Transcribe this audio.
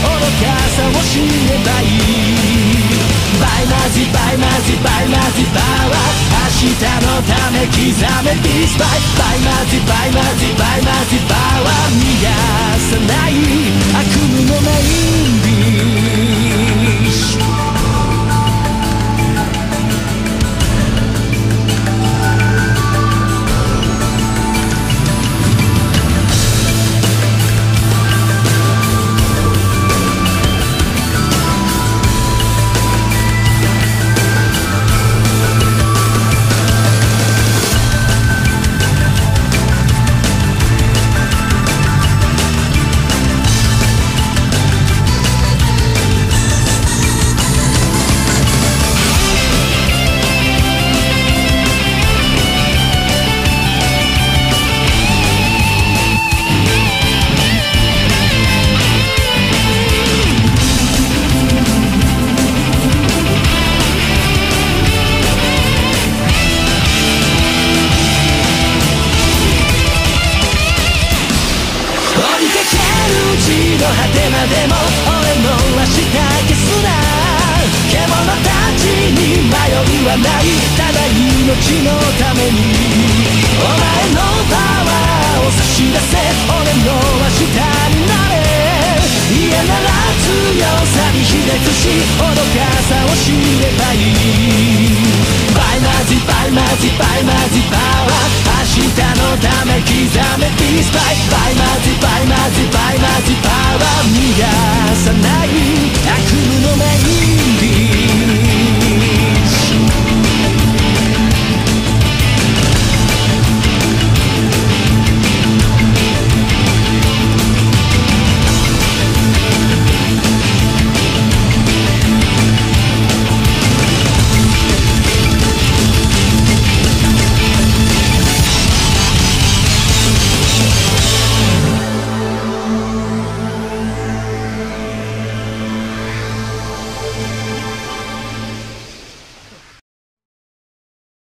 かさを知ればいい。バイマジバイマジバイマジパワー、明日のため刻めピースバイ。バイマジバイマジバイマジパワー、逃がさない悪夢のメインディッシュ。果てまでも俺の明日消すな。獣たちに迷いはない、ただ命のために。お前のパワーを差し出せ、俺の明日になれ。嫌なら強さに卑劣し、愚かさを知ればいい。バイマジバイマジバイマジパワー、明日のため刻めピースバイ。